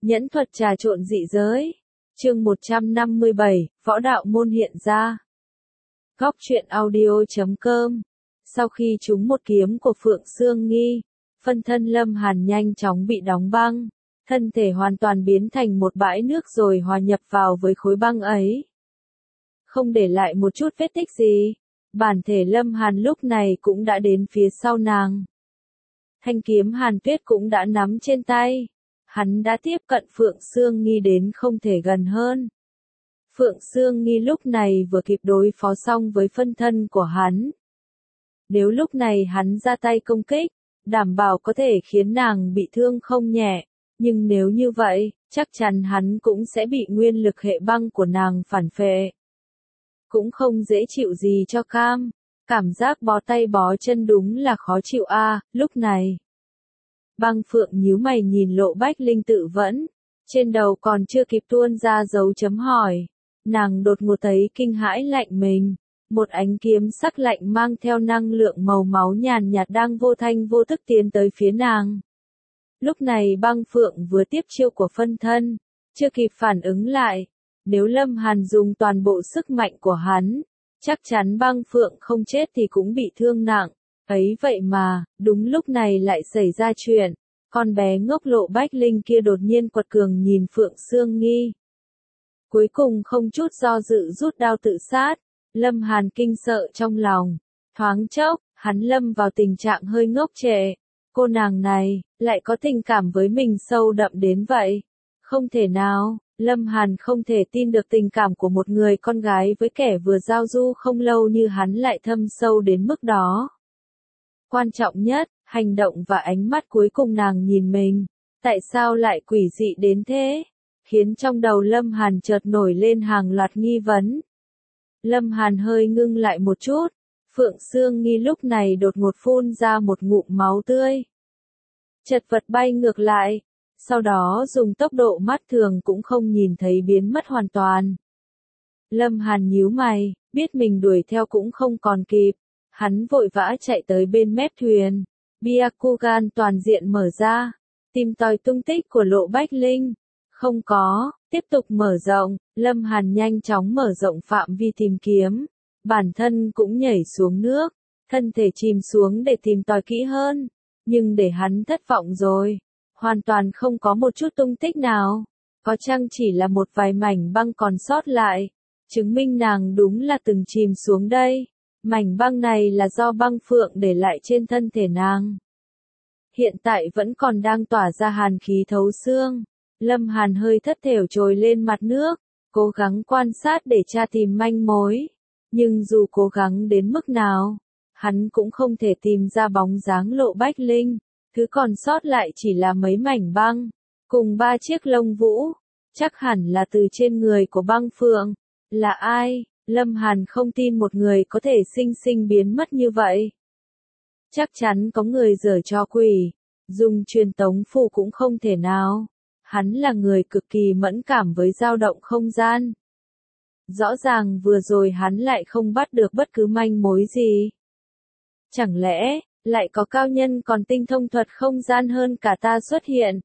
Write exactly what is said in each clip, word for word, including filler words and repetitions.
Nhẫn thuật trà trộn dị giới. Chương một trăm năm mươi bảy, Võ đạo môn hiện ra. Góc truyện audio chấm com. Sau khi trúng một kiếm của Phượng Sương Nghi, phân thân Lâm Hàn nhanh chóng bị đóng băng, thân thể hoàn toàn biến thành một bãi nước rồi hòa nhập vào với khối băng ấy. Không để lại một chút vết tích gì, bản thể Lâm Hàn lúc này cũng đã đến phía sau nàng. Thanh kiếm Hàn Tuyết cũng đã nắm trên tay. Hắn đã tiếp cận Phượng Sương Nghi đến không thể gần hơn. Phượng Sương Nghi lúc này vừa kịp đối phó xong với phân thân của hắn. Nếu lúc này hắn ra tay công kích, đảm bảo có thể khiến nàng bị thương không nhẹ, nhưng nếu như vậy, chắc chắn hắn cũng sẽ bị nguyên lực hệ băng của nàng phản phệ. Cũng không dễ chịu gì cho cam, cảm giác bó tay bó chân đúng là khó chịu a. À, lúc này. Băng Phượng nhíu mày nhìn Lộ Bách Linh tự vẫn, trên đầu còn chưa kịp tuôn ra dấu chấm hỏi, nàng đột ngột thấy kinh hãi lạnh mình, một ánh kiếm sắc lạnh mang theo năng lượng màu máu nhàn nhạt đang vô thanh vô tức tiến tới phía nàng. Lúc này Băng Phượng vừa tiếp chiêu của phân thân, chưa kịp phản ứng lại, nếu Lâm Hàn dùng toàn bộ sức mạnh của hắn, chắc chắn Băng Phượng không chết thì cũng bị thương nặng. Ấy vậy mà, đúng lúc này lại xảy ra chuyện, con bé ngốc Lộ Bách Linh kia đột nhiên quật cường nhìn Phượng Sương Nghi. Cuối cùng không chút do dự rút đao tự sát, Lâm Hàn kinh sợ trong lòng, thoáng chốc, hắn lâm vào tình trạng hơi ngốc trệ, cô nàng này, lại có tình cảm với mình sâu đậm đến vậy. Không thể nào, Lâm Hàn không thể tin được tình cảm của một người con gái với kẻ vừa giao du không lâu như hắn lại thâm sâu đến mức đó. Quan trọng nhất, hành động và ánh mắt cuối cùng nàng nhìn mình, tại sao lại quỷ dị đến thế, khiến trong đầu Lâm Hàn chợt nổi lên hàng loạt nghi vấn. Lâm Hàn hơi ngưng lại một chút, Phượng Sương Nghi lúc này đột ngột phun ra một ngụm máu tươi. Chật vật bay ngược lại, sau đó dùng tốc độ mắt thường cũng không nhìn thấy biến mất hoàn toàn. Lâm Hàn nhíu mày, biết mình đuổi theo cũng không còn kịp. Hắn vội vã chạy tới bên mép thuyền, Byakugan toàn diện mở ra, tìm tòi tung tích của Lộ Bách Linh. Không có, tiếp tục mở rộng, Lâm Hàn nhanh chóng mở rộng phạm vi tìm kiếm, bản thân cũng nhảy xuống nước, thân thể chìm xuống để tìm tòi kỹ hơn, nhưng để hắn thất vọng rồi, hoàn toàn không có một chút tung tích nào, có chăng chỉ là một vài mảnh băng còn sót lại, chứng minh nàng đúng là từng chìm xuống đây. Mảnh băng này là do Băng Phượng để lại trên thân thể nàng. Hiện tại vẫn còn đang tỏa ra hàn khí thấu xương. Lâm Hàn hơi thất thểu trồi lên mặt nước, cố gắng quan sát để tra tìm manh mối. Nhưng dù cố gắng đến mức nào, hắn cũng không thể tìm ra bóng dáng Lộ Bách Linh. Thứ còn sót lại chỉ là mấy mảnh băng, cùng ba chiếc lông vũ. Chắc hẳn là từ trên người của Băng Phượng. Là ai? Lâm Hàn không tin một người có thể sinh sinh biến mất như vậy. Chắc chắn có người giở trò quỷ, dùng truyền tống phù cũng không thể nào. Hắn là người cực kỳ mẫn cảm với dao động không gian. Rõ ràng vừa rồi hắn lại không bắt được bất cứ manh mối gì. Chẳng lẽ, lại có cao nhân còn tinh thông thuật không gian hơn cả ta xuất hiện?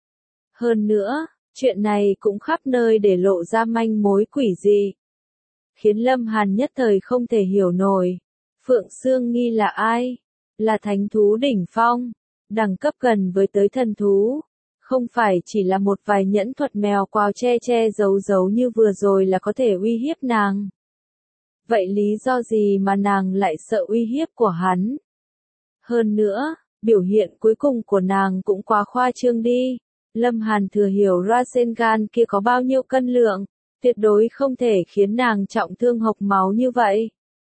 Hơn nữa, chuyện này cũng khắp nơi để lộ ra manh mối quỷ dị. Khiến Lâm Hàn nhất thời không thể hiểu nổi. Phượng Sương Nghi là ai? Là thánh thú đỉnh phong, đẳng cấp gần với tới thần thú. Không phải chỉ là một vài nhẫn thuật mèo quào che che giấu giấu như vừa rồi là có thể uy hiếp nàng. Vậy lý do gì mà nàng lại sợ uy hiếp của hắn? Hơn nữa, biểu hiện cuối cùng của nàng cũng quá khoa trương đi. Lâm Hàn thừa hiểu Rasengan kia có bao nhiêu cân lượng. Tuyệt đối không thể khiến nàng trọng thương hộc máu như vậy.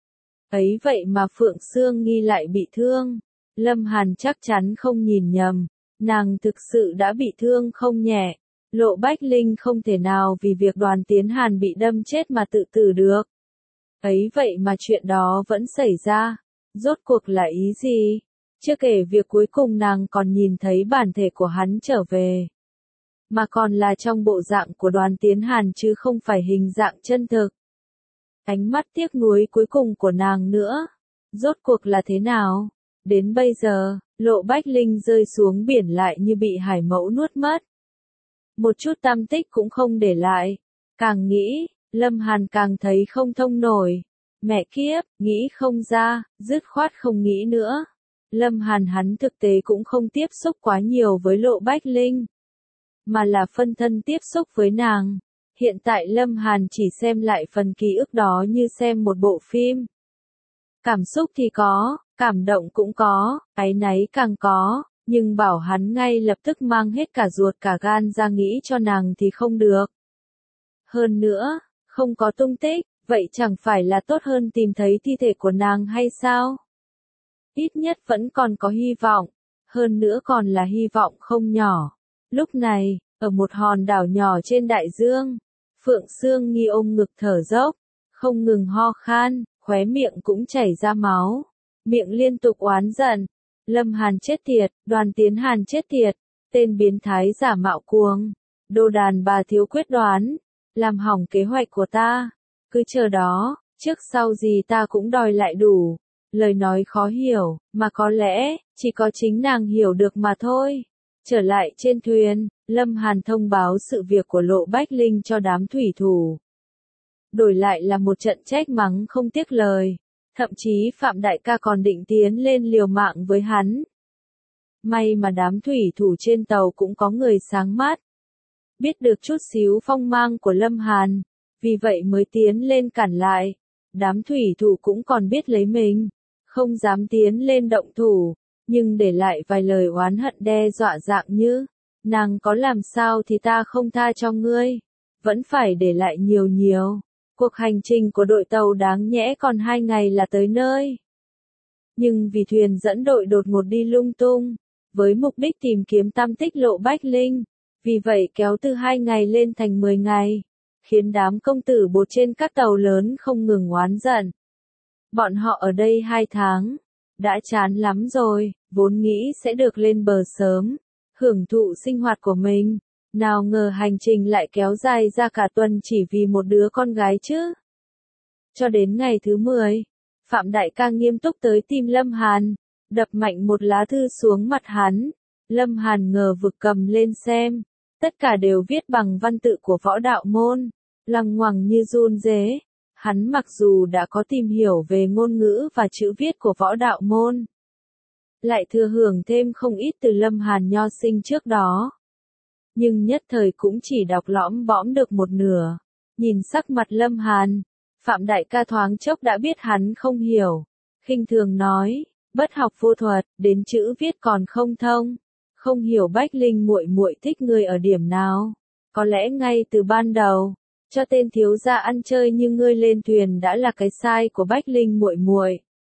Ấy vậy mà Phượng Sương Nghi lại bị thương. Lâm Hàn chắc chắn không nhìn nhầm. Nàng thực sự đã bị thương không nhẹ. Lộ Bách Linh không thể nào vì việc Đoàn Tiến Hàn bị đâm chết mà tự tử được. Ấy vậy mà chuyện đó vẫn xảy ra. Rốt cuộc là ý gì? Chưa kể việc cuối cùng nàng còn nhìn thấy bản thể của hắn trở về. Mà còn là trong bộ dạng của Đoàn Tiến Hàn chứ không phải hình dạng chân thực. Ánh mắt tiếc nuối cuối cùng của nàng nữa. Rốt cuộc là thế nào? Đến bây giờ, Lộ Bách Linh rơi xuống biển lại như bị hải mẫu nuốt mất. một chút tăm tích cũng không để lại. Càng nghĩ, Lâm Hàn càng thấy không thông nổi. Mẹ kiếp, nghĩ không ra, dứt khoát không nghĩ nữa. Lâm Hàn hắn thực tế cũng không tiếp xúc quá nhiều với Lộ Bách Linh, mà là phân thân tiếp xúc với nàng. Hiện tại Lâm Hàn chỉ xem lại phần ký ức đó như xem một bộ phim. Cảm xúc thì có, cảm động cũng có, áy náy càng có, nhưng bảo hắn ngay lập tức mang hết cả ruột cả gan ra nghĩ cho nàng thì không được. Hơn nữa, không có tung tích, vậy chẳng phải là tốt hơn tìm thấy thi thể của nàng hay sao? Ít nhất vẫn còn có hy vọng, hơn nữa còn là hy vọng không nhỏ. Lúc này, ở một hòn đảo nhỏ trên đại dương, Phượng Sương Nghi ôm ngực thở dốc, không ngừng ho khan, khóe miệng cũng chảy ra máu, miệng liên tục oán giận. Lâm Hàn chết tiệt, Đoàn Tiến Hàn chết tiệt, tên biến thái giả mạo cuồng, đồ đàn bà thiếu quyết đoán, làm hỏng kế hoạch của ta, cứ chờ đó, trước sau gì ta cũng đòi lại đủ. Lời nói khó hiểu, mà có lẽ, chỉ có chính nàng hiểu được mà thôi. Trở lại trên thuyền, Lâm Hàn thông báo sự việc của Lộ Bách Linh cho đám thủy thủ. Đổi lại là một trận trách mắng không tiếc lời. Thậm chí Phạm Đại ca còn định tiến lên liều mạng với hắn. May mà đám thủy thủ trên tàu cũng có người sáng mắt. Biết được chút xíu phong mang của Lâm Hàn, vì vậy mới tiến lên cản lại. Đám thủy thủ cũng còn biết lấy mình, không dám tiến lên động thủ, nhưng để lại vài lời oán hận đe dọa dạng như, nàng có làm sao thì ta không tha cho ngươi, vẫn phải để lại nhiều nhiều. Cuộc hành trình của đội tàu đáng nhẽ còn hai ngày là tới nơi. Nhưng vì thuyền dẫn đội đột ngột đi lung tung, với mục đích tìm kiếm tăm tích Lộ Bách Linh, vì vậy kéo từ hai ngày lên thành mười ngày, khiến đám công tử bột trên các tàu lớn không ngừng oán giận. Bọn họ ở đây hai tháng, đã chán lắm rồi, vốn nghĩ sẽ được lên bờ sớm, hưởng thụ sinh hoạt của mình. Nào ngờ hành trình lại kéo dài ra cả tuần chỉ vì một đứa con gái chứ. Cho đến ngày thứ mười, Phạm Đại ca nghiêm túc tới tìm Lâm Hàn, đập mạnh một lá thư xuống mặt hắn. Lâm Hàn ngờ vực cầm lên xem, tất cả đều viết bằng văn tự của võ đạo môn, lằng ngoằng như run rế. Hắn mặc dù đã có tìm hiểu về ngôn ngữ và chữ viết của võ đạo môn, lại thừa hưởng thêm không ít từ Lâm Hàn nho sinh trước đó. Nhưng nhất thời cũng chỉ đọc lõm bõm được một nửa. Nhìn sắc mặt Lâm Hàn, Phạm Đại ca thoáng chốc đã biết hắn không hiểu. Khinh thường nói, bất học vô thuật, đến chữ viết còn không thông. Không hiểu Bách Linh muội muội thích ngươi ở điểm nào. Có lẽ ngay từ ban đầu, cho tên thiếu gia ăn chơi như ngươi lên thuyền đã là cái sai của Bách Linh muội muội.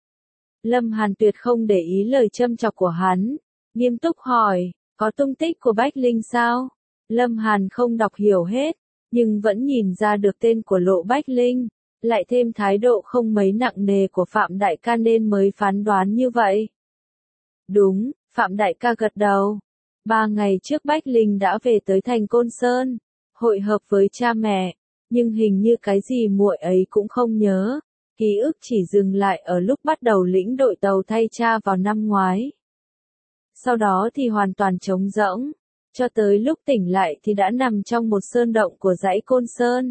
Lâm Hàn tuyệt không để ý lời châm chọc của hắn, nghiêm túc hỏi, có tung tích của Bách Linh sao? Lâm Hàn không đọc hiểu hết, nhưng vẫn nhìn ra được tên của Lộ Bách Linh, lại thêm thái độ không mấy nặng nề của Phạm Đại ca nên mới phán đoán như vậy. Đúng, Phạm Đại ca gật đầu. Ba ngày trước Bách Linh đã về tới thành Côn Sơn, hội hợp với cha mẹ, nhưng hình như cái gì muội ấy cũng không nhớ. Ký ức chỉ dừng lại ở lúc bắt đầu lĩnh đội tàu thay cha vào năm ngoái. Sau đó thì hoàn toàn trống rỗng, cho tới lúc tỉnh lại thì đã nằm trong một sơn động của dãy Côn Sơn.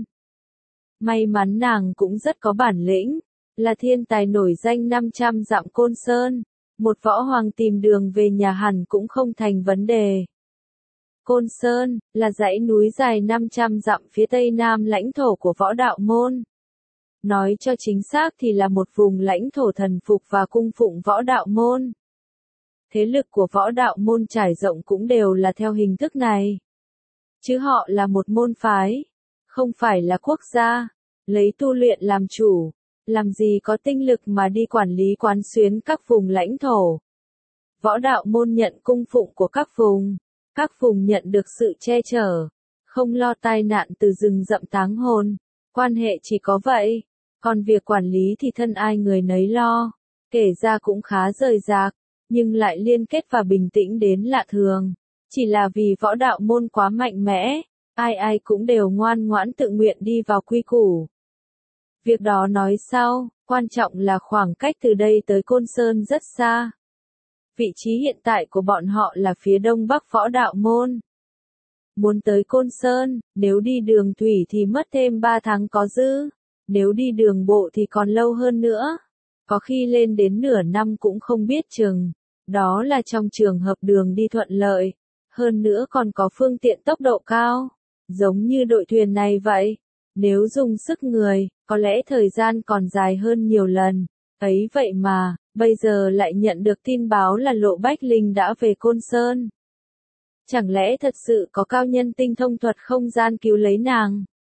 May mắn nàng cũng rất có bản lĩnh, là thiên tài nổi danh năm trăm dặm Côn Sơn, một võ hoàng tìm đường về nhà hẳn cũng không thành vấn đề. Côn Sơn, là dãy núi dài năm trăm dặm phía tây nam lãnh thổ của võ đạo môn. Nói cho chính xác thì là một vùng lãnh thổ thần phục và cung phụng võ đạo môn. Thế lực của võ đạo môn trải rộng cũng đều là theo hình thức này. Chứ họ là một môn phái, không phải là quốc gia, lấy tu luyện làm chủ, làm gì có tinh lực mà đi quản lý quán xuyến các vùng lãnh thổ. Võ đạo môn nhận cung phụng của các vùng, các vùng nhận được sự che chở, không lo tai nạn từ rừng rậm táng hồn, quan hệ chỉ có vậy, còn việc quản lý thì thân ai người nấy lo, kể ra cũng khá rời rạc, nhưng lại liên kết và bình tĩnh đến lạ thường, chỉ là vì võ đạo môn quá mạnh mẽ, ai ai cũng đều ngoan ngoãn tự nguyện đi vào quy củ. Việc đó nói sau, quan trọng là khoảng cách từ đây tới Côn Sơn rất xa. Vị trí hiện tại của bọn họ là phía đông bắc võ đạo môn. Muốn tới Côn Sơn, nếu đi đường thủy thì mất thêm ba tháng có dư, nếu đi đường bộ thì còn lâu hơn nữa, có khi lên đến nửa năm cũng không biết chừng, đó là trong trường hợp đường đi thuận lợi, hơn nữa còn có phương tiện tốc độ cao, giống như đội thuyền này vậy, nếu dùng sức người, có lẽ thời gian còn dài hơn nhiều lần, ấy vậy mà, bây giờ lại nhận được tin báo là Lộ Bách Linh đã về Côn Sơn. Chẳng lẽ thật sự có cao nhân tinh thông thuật không gian cứu lấy nàng?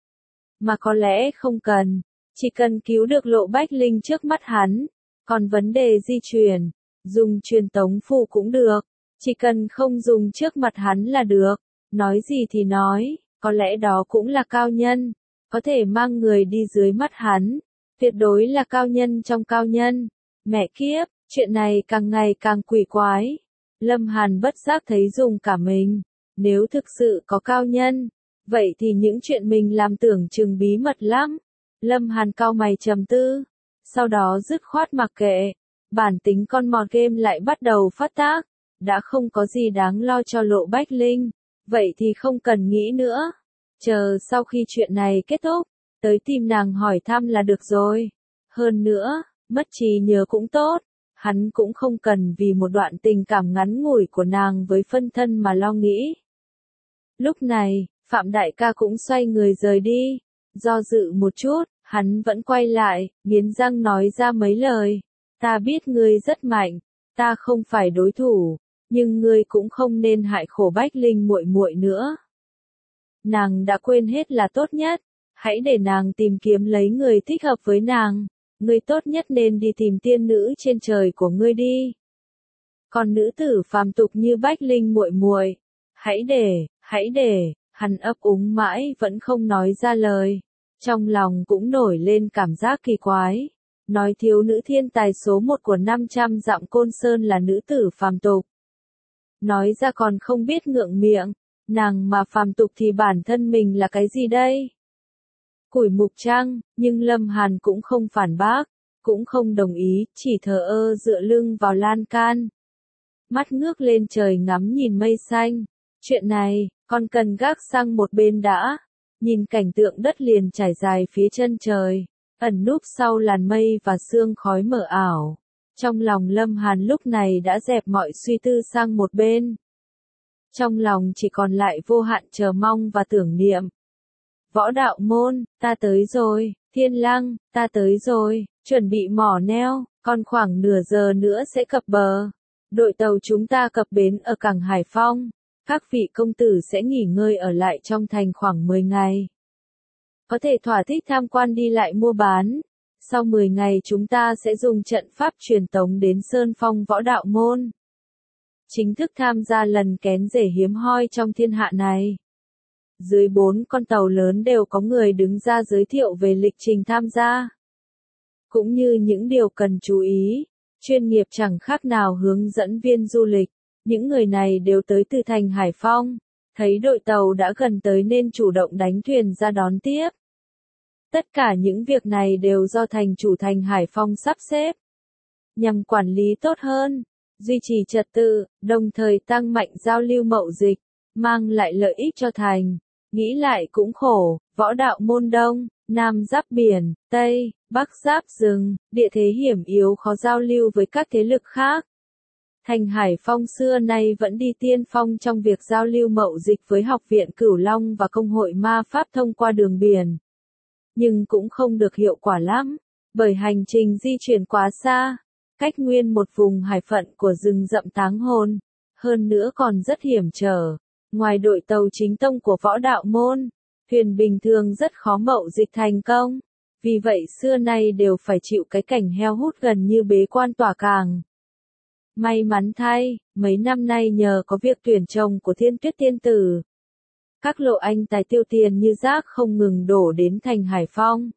Mà có lẽ không cần, chỉ cần cứu được Lộ Bách Linh trước mắt hắn, còn vấn đề di chuyển, dùng truyền tống phù cũng được, chỉ cần không dùng trước mặt hắn là được, nói gì thì nói, có lẽ đó cũng là cao nhân, có thể mang người đi dưới mắt hắn, tuyệt đối là cao nhân trong cao nhân. Mẹ kiếp, chuyện này càng ngày càng quỷ quái. Lâm Hàn bất giác thấy dùng cả mình, nếu thực sự có cao nhân, vậy thì những chuyện mình làm tưởng chừng bí mật lắm. Lâm Hàn cau mày trầm tư, sau đó dứt khoát mặc kệ, bản tính con mọt game lại bắt đầu phát tác, đã không có gì đáng lo cho Lộ Bách Linh, vậy thì không cần nghĩ nữa, chờ sau khi chuyện này kết thúc, tới tìm nàng hỏi thăm là được rồi. Hơn nữa, mất trí nhớ cũng tốt, hắn cũng không cần vì một đoạn tình cảm ngắn ngủi của nàng với phân thân mà lo nghĩ. Lúc này, Phạm Đại ca cũng xoay người rời đi, do dự một chút, hắn vẫn quay lại, nghiến răng nói ra mấy lời. Ta biết ngươi rất mạnh, ta không phải đối thủ, nhưng ngươi cũng không nên hại khổ Bách Linh muội muội nữa. Nàng đã quên hết là tốt nhất, hãy để nàng tìm kiếm lấy người thích hợp với nàng. Ngươi tốt nhất nên đi tìm tiên nữ trên trời của ngươi đi. Còn nữ tử phàm tục như Bách Linh muội muội, hãy để, hãy để, hắn ấp úng mãi vẫn không nói ra lời. Trong lòng cũng nổi lên cảm giác kỳ quái. Nói thiếu nữ thiên tài số một của năm trăm dặm Côn Sơn là nữ tử phàm tục. Nói ra còn không biết ngượng miệng, nàng mà phàm tục thì bản thân mình là cái gì đây? Củi mục trăng, nhưng Lâm Hàn cũng không phản bác, cũng không đồng ý, chỉ thờ ơ dựa lưng vào lan can. Mắt ngước lên trời ngắm nhìn mây xanh. Chuyện này, còn cần gác sang một bên đã. Nhìn cảnh tượng đất liền trải dài phía chân trời, ẩn núp sau làn mây và sương khói mờ ảo. Trong lòng Lâm Hàn lúc này đã dẹp mọi suy tư sang một bên. Trong lòng chỉ còn lại vô hạn chờ mong và tưởng niệm. Võ đạo môn, ta tới rồi, Thiên Lăng, ta tới rồi, chuẩn bị mỏ neo, còn khoảng nửa giờ nữa sẽ cập bờ. Đội tàu chúng ta cập bến ở cảng Hải Phong, các vị công tử sẽ nghỉ ngơi ở lại trong thành khoảng mười ngày. Có thể thỏa thích tham quan đi lại mua bán. Sau mười ngày chúng ta sẽ dùng trận pháp truyền tống đến Sơn Phong Võ Đạo Môn. Chính thức tham gia lần kén rể hiếm hoi trong thiên hạ này. Dưới bốn con tàu lớn đều có người đứng ra giới thiệu về lịch trình tham gia. Cũng như những điều cần chú ý, chuyên nghiệp chẳng khác nào hướng dẫn viên du lịch. Những người này đều tới từ thành Hải Phong, thấy đội tàu đã gần tới nên chủ động đánh thuyền ra đón tiếp. Tất cả những việc này đều do thành chủ thành Hải Phong sắp xếp, nhằm quản lý tốt hơn, duy trì trật tự, đồng thời tăng mạnh giao lưu mậu dịch, mang lại lợi ích cho thành. Nghĩ lại cũng khổ, võ đạo môn Đông, Nam giáp biển, Tây, Bắc giáp rừng, địa thế hiểm yếu khó giao lưu với các thế lực khác. Thành Hải Phong xưa nay vẫn đi tiên phong trong việc giao lưu mậu dịch với Học viện Cửu Long và Công hội Ma Pháp thông qua đường biển. Nhưng cũng không được hiệu quả lắm, bởi hành trình di chuyển quá xa, cách nguyên một vùng hải phận của rừng rậm táng hồn, hơn nữa còn rất hiểm trở. Ngoài đội tàu chính tông của võ đạo môn, thuyền bình thường rất khó mậu dịch thành công, vì vậy xưa nay đều phải chịu cái cảnh heo hút gần như bế quan tỏa cảng. May mắn thay, mấy năm nay nhờ có việc tuyển chồng của Thiên Tuyết Tiên Tử, các lộ anh tài tiêu tiền như rác không ngừng đổ đến thành Hải Phong.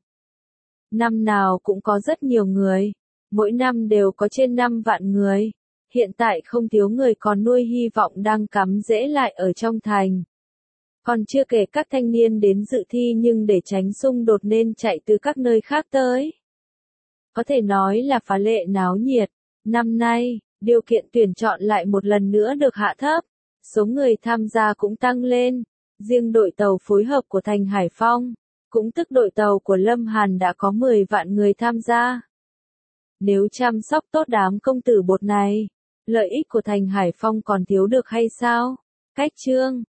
Năm nào cũng có rất nhiều người, mỗi năm đều có trên năm vạn người. Hiện tại không thiếu người còn nuôi hy vọng đang cắm rễ lại ở trong thành. Còn chưa kể các thanh niên đến dự thi nhưng để tránh xung đột nên chạy từ các nơi khác tới. Có thể nói là phá lệ náo nhiệt. Năm nay, điều kiện tuyển chọn lại một lần nữa được hạ thấp. Số người tham gia cũng tăng lên. Riêng đội tàu phối hợp của thành Hải Phong, cũng tức đội tàu của Lâm Hàn đã có mười vạn người tham gia. Nếu chăm sóc tốt đám công tử bột này, lợi ích của thành Hải Phong còn thiếu được hay sao? Cách chương